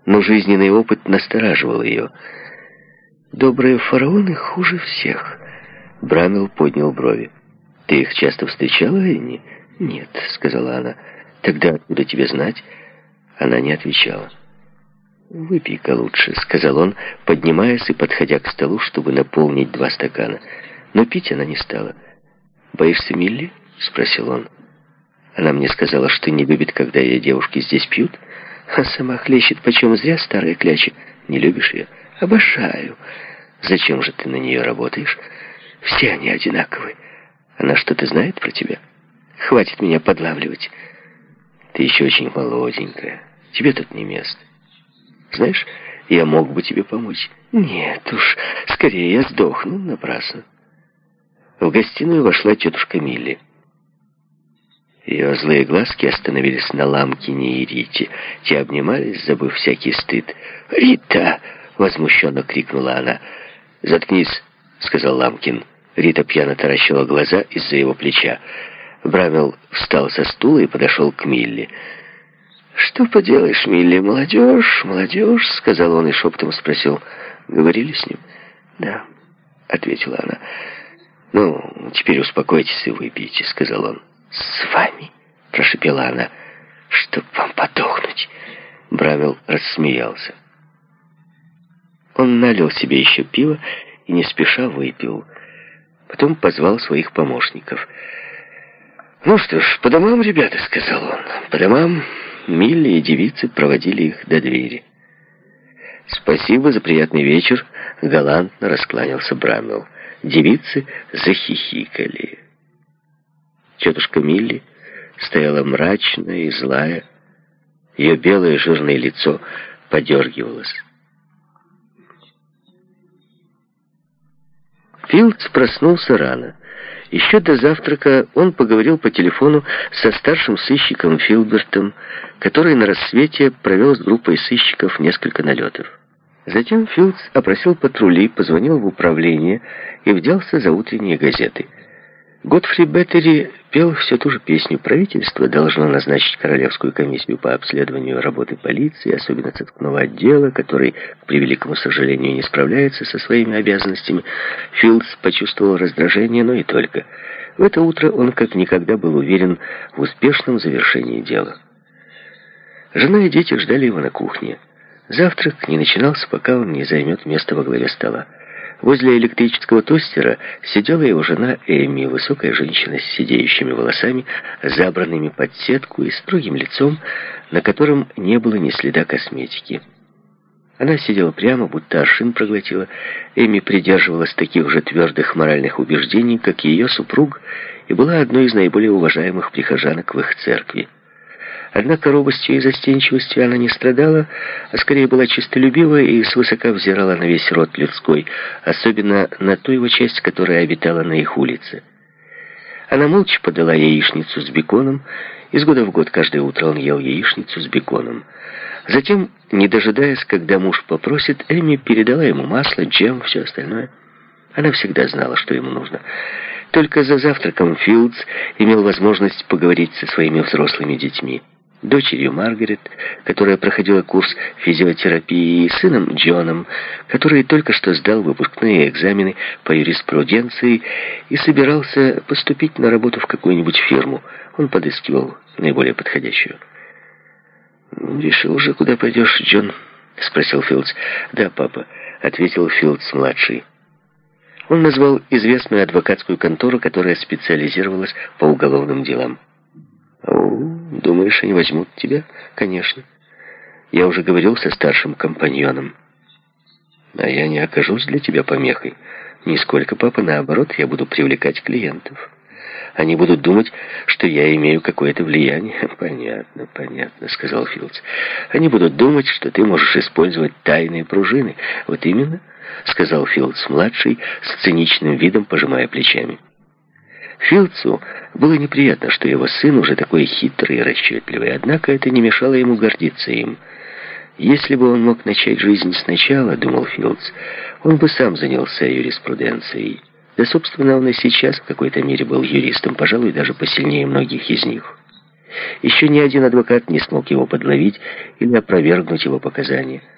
но жизненный опыт настораживал ее. «Добрые фараоны хуже всех». Брамил поднял брови. «Ты их часто встречала, Энни?» «Нет», — сказала она. «Тогда откуда тебе знать?» Она не отвечала. «Выпей-ка лучше», — сказал он, поднимаясь и подходя к столу, чтобы наполнить 2 стакана. Но пить она не стала. «Боишься Милли?» — спросил он. «Она мне сказала, что не любит, когда ее девушки здесь пьют, а сама хлещет почем зря, старая кляча. Не любишь ее?» «Обожаю». «Зачем же ты на нее работаешь?» «Все они одинаковы. Она что-то знает про тебя? Хватит меня подлавливать. Ты еще очень молоденькая. Тебе тут не место. Знаешь, я мог бы тебе помочь». «Нет уж, скорее я сдохну напрасно». В гостиную вошла тетушка Милли. Ее злые глазки остановились на Ламкине и Рите. Те обнимались, забыв всякий стыд. «Рита!» — возмущенно крикнула она. «Заткнись!» — сказал Ламкин. Рита пьяно таращила глаза из-за его плеча. Брамил встал со стула и подошел к Милли. «Что поделаешь, Милли, молодежь, молодежь», — сказал он и шепотом спросил. «Говорили с ним?» «Да», — ответила она. «Ну, теперь успокойтесь и выпейте», — сказал он. «С вами?» — прошепела она. «Чтоб вам подохнуть». Брамил рассмеялся. Он налил себе еще пиво и не спеша выпил. Потом позвал своих помощников. «Ну что ж, по домам, ребята», — сказал он. «По домам». Милли и девицы проводили их до двери. «Спасибо за приятный вечер», — галантно раскланялся Брамил. Девицы захихикали. Тетушка Милли стояла мрачная и злая. Ее белое жирное лицо подергивалось. Филдс проснулся рано. Еще до завтрака он поговорил по телефону со старшим сыщиком Филбертом, который на рассвете провел с группой сыщиков несколько налетов. Затем Филдс опросил патрули, позвонил в управление и взялся за утренние газеты. Годфри Беттери пел все ту же песню. Правительство должно назначить королевскую комиссию по обследованию работы полиции, особенно сыскного отдела, который, к превеликому сожалению, не справляется со своими обязанностями. Филдс почувствовал раздражение, но и только. В это утро он как никогда был уверен в успешном завершении дела. Жена и дети ждали его на кухне. Завтрак не начинался, пока он не займет место во главе стола. Возле электрического тостера сидела его жена Эми, высокая женщина с сидеющими волосами, забранными под сетку и строгим лицом, на котором не было ни следа косметики. Она сидела прямо, будто аршин проглотила. Эми придерживалась таких же твердых моральных убеждений, как и ее супруг, и была одной из наиболее уважаемых прихожанок в их церкви. Однако робостью и застенчивостью она не страдала, а скорее была честолюбива и свысока взирала на весь род людской, особенно на ту его часть, которая обитала на их улице. Она молча подала яичницу с беконом. Из года в год каждое утро он ел яичницу с беконом. Затем, не дожидаясь, когда муж попросит, Эми передала ему масло, джем, все остальное. Она всегда знала, что ему нужно. Только за завтраком Филдс имел возможность поговорить со своими взрослыми детьми. Дочерью Маргарет, которая проходила курс физиотерапии, и сыном Джоном, который только что сдал выпускные экзамены по юриспруденции и собирался поступить на работу в какую-нибудь фирму. Он подыскивал наиболее подходящую. «Решил уже, куда пойдешь, Джон?» — спросил Филдс. «Да, папа», — ответил Филдс-младший. Он назвал известную адвокатскую контору, которая специализировалась по уголовным делам. «Думаешь, они возьмут тебя?» «Конечно. Я уже говорил со старшим компаньоном». «А я не окажусь для тебя помехой?» «Нисколько, папа. Наоборот, я буду привлекать клиентов. Они будут думать, что я имею какое-то влияние». «Понятно», — сказал Филдс. «Они будут думать, что ты можешь использовать тайные пружины». «Вот именно», — сказал Филдс-младший, с циничным видом пожимая плечами. Филдсу было неприятно, что его сын уже такой хитрый и расчетливый, однако это не мешало ему гордиться им. Если бы он мог начать жизнь сначала, думал Филдс, он бы сам занялся юриспруденцией. Да, собственно, он и сейчас в какой-то мере был юристом, пожалуй, даже посильнее многих из них. Еще ни один адвокат не смог его подловить или опровергнуть его показания.